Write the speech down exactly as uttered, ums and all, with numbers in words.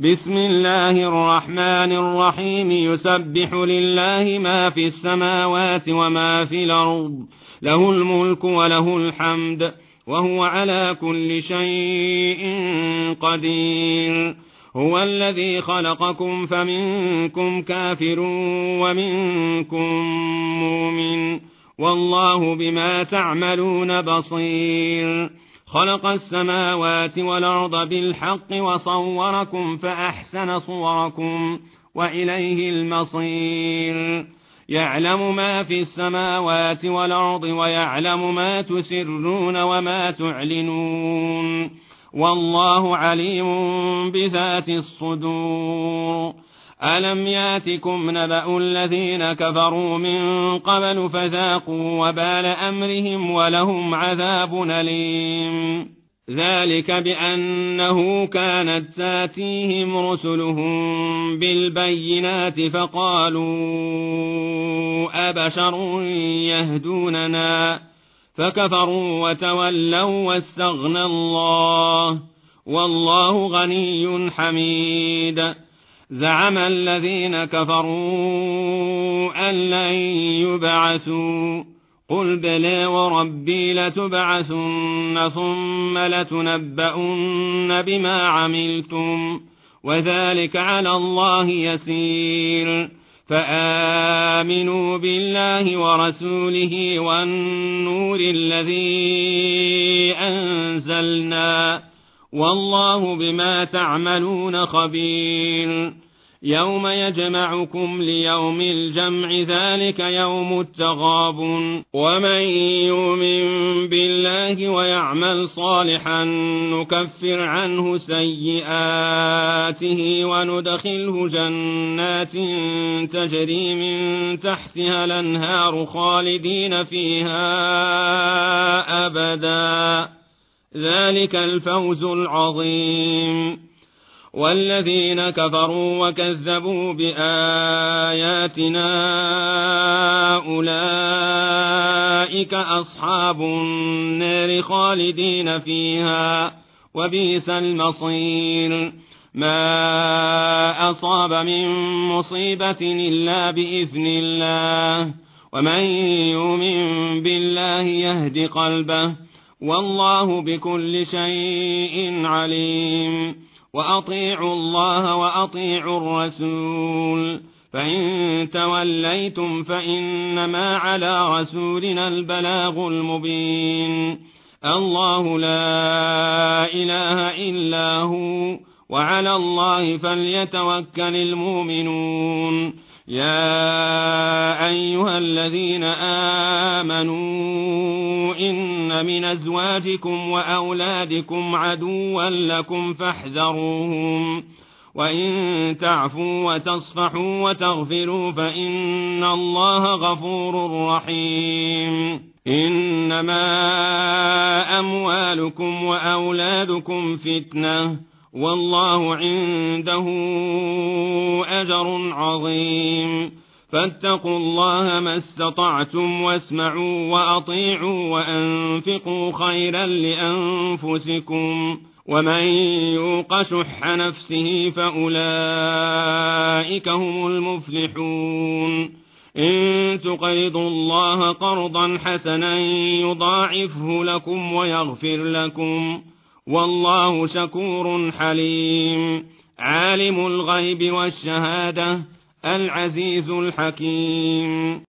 بسم الله الرحمن الرحيم يسبح لله ما في السماوات وما في الأرض له الملك وله الحمد وهو على كل شيء قدير هو الذي خلقكم فمنكم كافر ومنكم مؤمن والله بما تعملون بصير خلق السماوات والأرض بالحق وصوركم فأحسن صوركم وإليه المصير يعلم ما في السماوات والأرض ويعلم ما تسرون وما تعلنون والله عليم بذات الصدور ألم ياتكم نبأ الذين كفروا من قبل فذاقوا وبال أمرهم ولهم عذاب أليم ذلك بأنه كانت تاتيهم رسلهم بالبينات فقالوا أبشر يهدوننا فكفروا وتولوا واستغنى الله والله غني حميد زعم الذين كفروا أن لن يبعثوا قل بلى وربي لتبعثن ثم لتنبؤن بما عملتم وذلك على الله يسير فآمنوا بالله ورسوله والنور الذي أنزلنا والله بما تعملون خبير يوم يجمعكم ليوم الجمع ذلك يوم التغابن ومن يؤمن بالله ويعمل صالحا نكفر عنه سيئاته وندخله جنات تجري من تحتها الأنهار خالدين فيها أبدا ذلك الفوز العظيم والذين كفروا وكذبوا بآياتنا أولئك أصحاب النار خالدين فيها وبئس المصير ما أصاب من مصيبة إلا بإذن الله ومن يؤمن بالله يهد قلبه والله بكل شيء عليم وأطيعوا الله وأطيعوا الرسول فإن توليتم فإنما على رسولنا البلاغ المبين الله لا إله إلا هو وعلى الله فليتوكل المؤمنون يا أيها الذين آمنوا إن من أزواجكم وأولادكم عدوا لكم فاحذروهم وإن تعفوا وتصفحوا وتغفروا فإن الله غفور رحيم إنما أموالكم وأولادكم فتنة والله عنده أجر عظيم فاتقوا الله ما استطعتم واسمعوا وأطيعوا وأنفقوا خيرا لأنفسكم ومن يوق شح نفسه فأولئك هم المفلحون إن تقرضوا الله قرضا حسنا يضاعفه لكم ويغفر لكم والله شكور حليم عالم الغيب والشهادة العزيز الحكيم